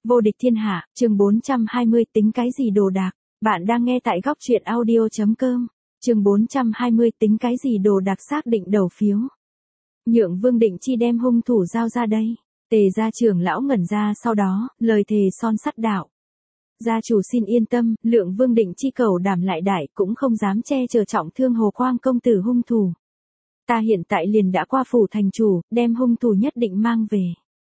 Vô địch thiên hạ, chương 420 tính cái gì đồ đạc. Bạn đang nghe tại góc truyện audio.com. Chương 420 tính cái gì đồ đạc, xác định đầu phiếu. Nhượng Vương Định Chi đem hung thủ giao ra đây. Tề gia trưởng lão ngẩn ra, sau đó, lời thề son sắt đạo. Gia chủ xin yên tâm, lượng Vương Định Chi cầu đảm lại đại, cũng không dám che chở trọng thương Hồ Quang công tử hung thủ. Ta hiện tại liền đã qua phủ thành chủ, đem hung thủ nhất định mang về.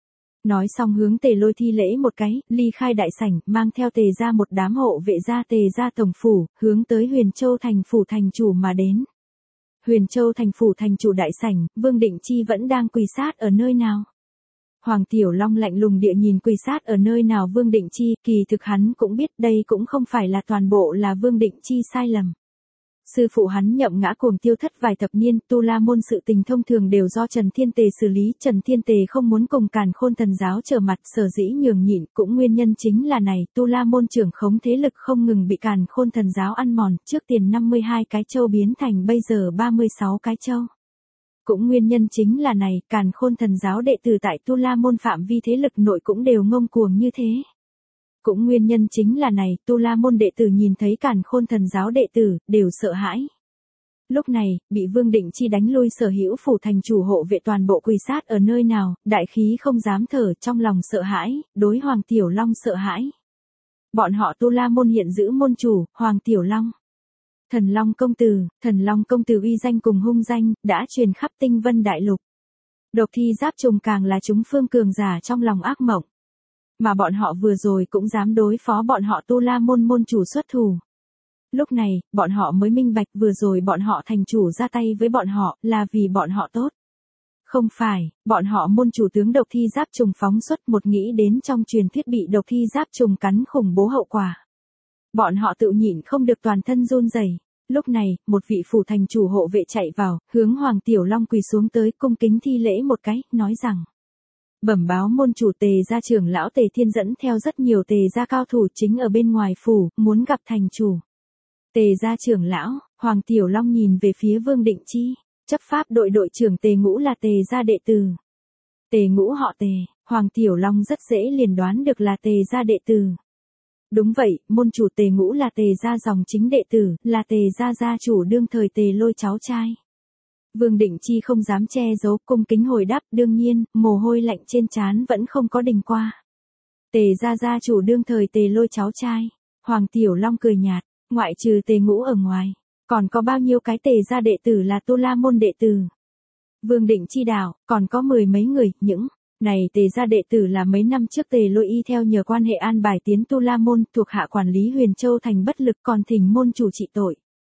Nói xong hướng Tề Lôi thi lễ một cái, ly khai đại sảnh, mang theo Tề gia một đám hộ vệ gia Tề gia tổng phủ, hướng tới Huyền Châu thành phủ thành chủ mà đến. Huyền Châu thành phủ thành chủ đại sảnh, Vương Định Chi vẫn đang quỳ sát ở nơi nào? Hoàng Tiểu Long lạnh lùng địa nhìn quỳ sát ở nơi nào Vương Định Chi, kỳ thực hắn cũng biết đây cũng không phải là toàn bộ là Vương Định Chi sai lầm. Sư phụ hắn nhậm ngã cuồng tiêu thất vài thập niên, Tu La môn sự tình thông thường đều do Trần Thiên Tề xử lý, Trần Thiên Tề không muốn cùng Càn Khôn thần giáo trở mặt, sở dĩ nhường nhịn, cũng nguyên nhân chính là này, Tu La môn trưởng khống thế lực không ngừng bị Càn Khôn thần giáo ăn mòn, trước tiền 52 cái châu biến thành bây giờ 36 cái châu. Cũng nguyên nhân chính là này, Càn Khôn thần giáo đệ tử tại Tu La môn phạm vi thế lực nội cũng đều ngông cuồng như thế. Cũng nguyên nhân chính là này, Tu La môn đệ tử nhìn thấy Càn Khôn thần giáo đệ tử, đều sợ hãi. Lúc này, bị Vương Định Chi đánh lui sở hữu phủ thành chủ hộ vệ toàn bộ quỳ sát ở nơi nào, đại khí không dám thở, trong lòng sợ hãi, đối Hoàng Tiểu Long sợ hãi. Bọn họ Tu La môn hiện giữ môn chủ, Hoàng Tiểu Long. Thần Long công tử uy danh cùng hung danh, đã truyền khắp Tinh Vân Đại Lục. Độc thi giáp trùng càng là chúng phương cường giả trong lòng ác mộng. Mà bọn họ vừa rồi cũng dám đối phó bọn họ Tu La môn môn chủ xuất thủ. Lúc này, bọn họ mới minh bạch vừa rồi bọn họ thành chủ ra tay với bọn họ, là vì bọn họ tốt. Không phải, bọn họ môn chủ tướng độc thi giáp trùng phóng xuất một nghĩ đến trong truyền thuyết bị độc thi giáp trùng cắn khủng bố hậu quả. Bọn họ tự nhịn không được toàn thân run rẩy. Lúc này, một vị phủ thành chủ hộ vệ chạy vào, hướng Hoàng Tiểu Long quỳ xuống tới cung kính thi lễ một cái, nói rằng. Bẩm báo môn chủ Tề gia trưởng lão Tề Thiên dẫn theo rất nhiều Tề gia cao thủ chính ở bên ngoài phủ, muốn gặp thành chủ. Tề gia trưởng lão, Hoàng Tiểu Long nhìn về phía Vương Định Chi, chấp pháp đội đội trưởng Tề Ngũ là Tề gia đệ tử. Tề Ngũ họ Tề, Hoàng Tiểu Long rất dễ liền đoán được là Tề gia đệ tử. Đúng vậy, môn chủ Tề Ngũ là Tề gia dòng chính đệ tử, là Tề gia gia chủ đương thời Tề Lôi cháu trai. Vương Định Chi không dám che giấu, cung kính hồi đáp, đương nhiên, mồ hôi lạnh trên trán vẫn không có đình qua. Tề gia gia chủ đương thời Tề Lôi cháu trai. Hoàng Tiểu Long cười nhạt, ngoại trừ Tề Ngũ ở ngoài, còn có bao nhiêu cái Tề gia đệ tử là Tu La môn đệ tử? Vương Định Chi đạo, còn có 10 mấy người, những này Tề gia đệ tử là mấy năm trước Tề Lôi y theo nhờ quan hệ an bài tiến Tu La môn, thuộc hạ quản lý Huyền Châu thành bất lực, còn thỉnh môn chủ trị tội.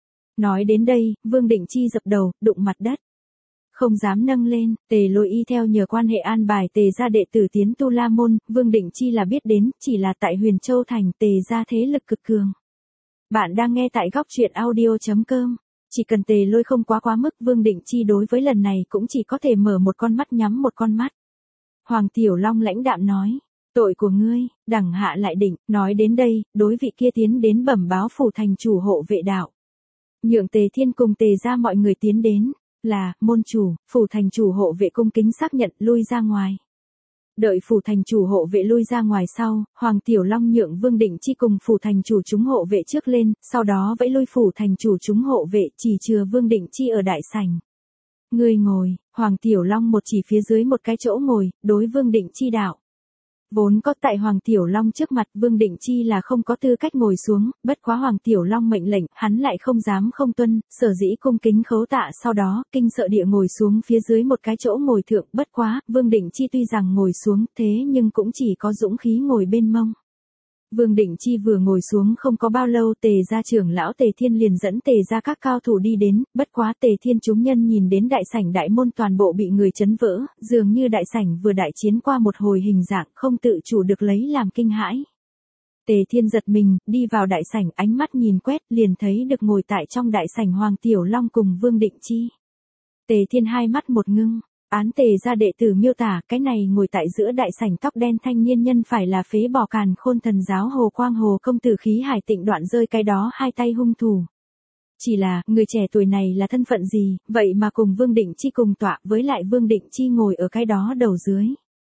Nói đến đây, Vương Định Chi dập đầu, đụng mặt đất. Không dám nâng lên, Tề Lôi y theo nhờ quan hệ an bài Tề gia đệ tử tiến Tu La môn, Vương Định Chi là biết đến, chỉ là tại Huyền Châu thành Tề gia thế lực cực cường. Bạn đang nghe tại góc truyện audio.com. Chỉ cần Tề Lôi không quá mức, Vương Định Chi đối với lần này cũng chỉ có thể mở một con mắt nhắm một con mắt. Hoàng Tiểu Long lãnh đạm nói, tội của ngươi, đẳng hạ lại định, nói đến đây, đối vị kia tiến đến bẩm báo phủ thành chủ hộ vệ đạo. Nhượng Tề Thiên cùng Tề gia mọi người tiến đến, là, môn chủ, phủ thành chủ hộ vệ cung kính xác nhận, lui ra ngoài. Đợi phủ thành chủ hộ vệ lui ra ngoài sau, Hoàng Tiểu Long nhượng Vương Định Chi cùng phủ thành chủ chúng hộ vệ trước lên, sau đó vẫy lui phủ thành chủ chúng hộ vệ, chỉ chừa Vương Định Chi ở đại sảnh. Ngươi ngồi, Hoàng Tiểu Long một chỉ phía dưới một cái chỗ ngồi, đối Vương Định Chi đạo. Vốn có tại Hoàng Tiểu Long trước mặt, Vương Định Chi là không có tư cách ngồi xuống, bất quá Hoàng Tiểu Long mệnh lệnh, hắn lại không dám không tuân, sở dĩ cung kính khấu tạ, sau đó, kinh sợ địa ngồi xuống phía dưới một cái chỗ ngồi thượng, bất quá, Vương Định Chi tuy rằng ngồi xuống, thế nhưng cũng chỉ có dũng khí ngồi bên mông. Vương Định Chi vừa ngồi xuống không có bao lâu, Tề gia trưởng lão Tề Thiên liền dẫn Tề gia các cao thủ đi đến, bất quá Tề Thiên chúng nhân nhìn đến đại sảnh đại môn toàn bộ bị người chấn vỡ, dường như đại sảnh vừa đại chiến qua một hồi hình dạng, không tự chủ được lấy làm kinh hãi. Tề Thiên giật mình, đi vào đại sảnh, ánh mắt nhìn quét, liền thấy được ngồi tại trong đại sảnh Hoàng Tiểu Long cùng Vương Định Chi. Tề Thiên hai mắt một ngưng. Án Tề gia đệ tử miêu tả, cái này ngồi tại giữa đại sảnh tóc đen thanh niên nhân phải là phế bỏ Càn Khôn thần giáo Hồ Quang Hồ công tử khí hải tịnh đoạn rơi cái đó hai tay hung thủ. Chỉ là, người trẻ tuổi này là thân phận gì, vậy mà cùng Vương Định Chi cùng tọa, với lại Vương Định Chi ngồi ở cái đó đầu dưới.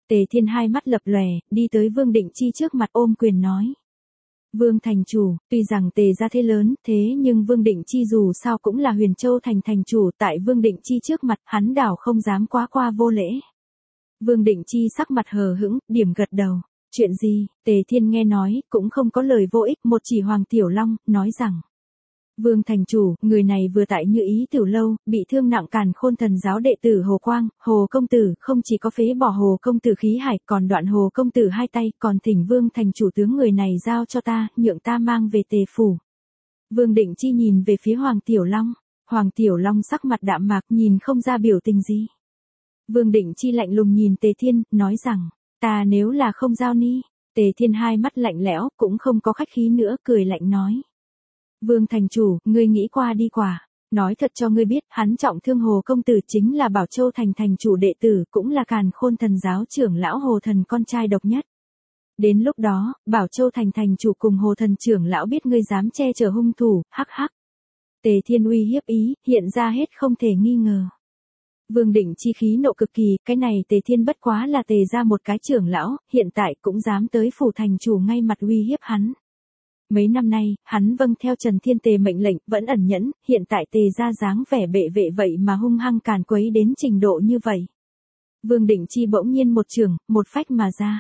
Tề Thiên hai mắt lập lòe, đi tới Vương Định Chi trước mặt ôm quyền nói. Vương thành chủ, tuy rằng Tề gia thế lớn, thế nhưng Vương Định Chi dù sao cũng là Huyền Châu thành thành chủ, tại Vương Định Chi trước mặt, hắn đảo không dám quá qua vô lễ. Vương Định Chi sắc mặt hờ hững, điểm gật đầu. Chuyện gì? Tề Thiên nghe nói, cũng không có lời vô ích, một chỉ Hoàng Tiểu Long, nói rằng. Vương thành chủ, người này vừa tại Như Ý Tiểu lâu, bị thương nặng Càn Khôn Thần giáo đệ tử Hồ Quang, Hồ công tử, không chỉ có phế bỏ Hồ công tử khí hải, còn đoạn Hồ công tử hai tay, còn thỉnh Vương thành chủ tướng người này giao cho ta, nhượng ta mang về Tề phủ. Vương Định Chi nhìn về phía Hoàng Tiểu Long, Hoàng Tiểu Long sắc mặt đạm mạc, nhìn không ra biểu tình gì. Vương Định Chi lạnh lùng nhìn Tề Thiên, nói rằng, ta nếu là không giao ni. Tề Thiên hai mắt lạnh lẽo, cũng không có khách khí nữa, cười lạnh nói. Vương thành chủ, ngươi nghĩ qua đi quả. Nói thật cho ngươi biết, hắn trọng thương Hồ công tử chính là Bảo Châu thành thành chủ đệ tử, cũng là Càn Khôn Thần giáo trưởng lão Hồ thần con trai độc nhất. Đến lúc đó, Bảo Châu thành thành chủ cùng Hồ thần trưởng lão biết ngươi dám che chở hung thủ, hắc hắc. Tề Thiên uy hiếp ý, hiện ra hết không thể nghi ngờ. Vương Định Chi khí nộ cực kỳ, cái này Tề Thiên bất quá là Tề ra một cái trưởng lão, hiện tại cũng dám tới phủ thành chủ ngay mặt uy hiếp hắn. Mấy năm nay, hắn vâng theo Trần Thiên Tề mệnh lệnh, vẫn ẩn nhẫn, hiện tại Tề ra dáng vẻ bệ vệ vậy mà hung hăng càn quấy đến trình độ như vậy. Vương Định Chi bỗng nhiên một trường, một phách mà ra.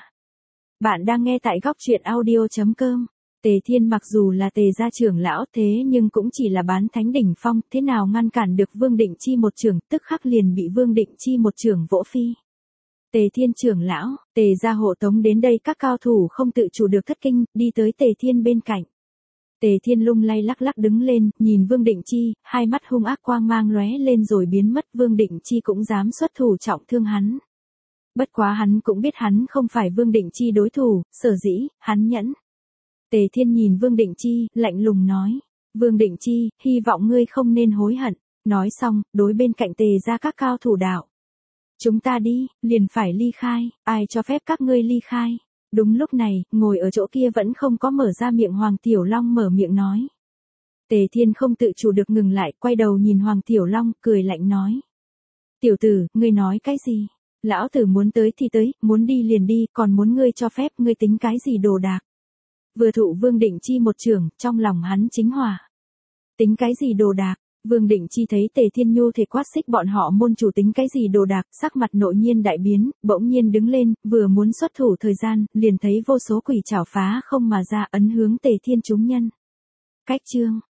Bạn đang nghe tại góc truyện audio.com. Tề Thiên mặc dù là Tề gia trưởng lão thế nhưng cũng chỉ là bán thánh đỉnh phong, thế nào ngăn cản được Vương Định Chi một trường, tức khắc liền bị Vương Định Chi một trường vỗ phi. Tề Thiên trưởng lão, Tề gia hộ tống đến đây các cao thủ không tự chủ được thất kinh, đi tới Tề Thiên bên cạnh. Tề Thiên lung lay lắc lắc đứng lên, nhìn Vương Định Chi, hai mắt hung ác quang mang lóe lên rồi biến mất, Vương Định Chi cũng dám xuất thủ trọng thương hắn. Bất quá hắn cũng biết hắn không phải Vương Định Chi đối thủ, sở dĩ, hắn nhẫn. Tề Thiên nhìn Vương Định Chi, lạnh lùng nói. Vương Định Chi, hy vọng ngươi không nên hối hận. Nói xong, đối bên cạnh Tề ra các cao thủ đạo. Chúng ta đi, liền phải ly khai, ai cho phép các ngươi ly khai. Đúng lúc này, ngồi ở chỗ kia vẫn không có mở ra miệng Hoàng Tiểu Long mở miệng nói. Tề Thiên không tự chủ được ngừng lại, quay đầu nhìn Hoàng Tiểu Long, cười lạnh nói. Tiểu tử, ngươi nói cái gì? Lão tử muốn tới thì tới, muốn đi liền đi, còn muốn ngươi cho phép, ngươi tính cái gì đồ đạc? Vừa thụ Vương Định Chi một trường, trong lòng hắn chính hỏa. Tính cái gì đồ đạc? Vương Định Chi thấy Tề Thiên Nhu thể quát xích bọn họ môn chủ tính cái gì đồ đạc, sắc mặt nội nhiên đại biến, bỗng nhiên đứng lên, vừa muốn xuất thủ thời gian, liền thấy vô số quỷ chảo phá không mà ra ấn hướng Tề Thiên chúng nhân. Cách chương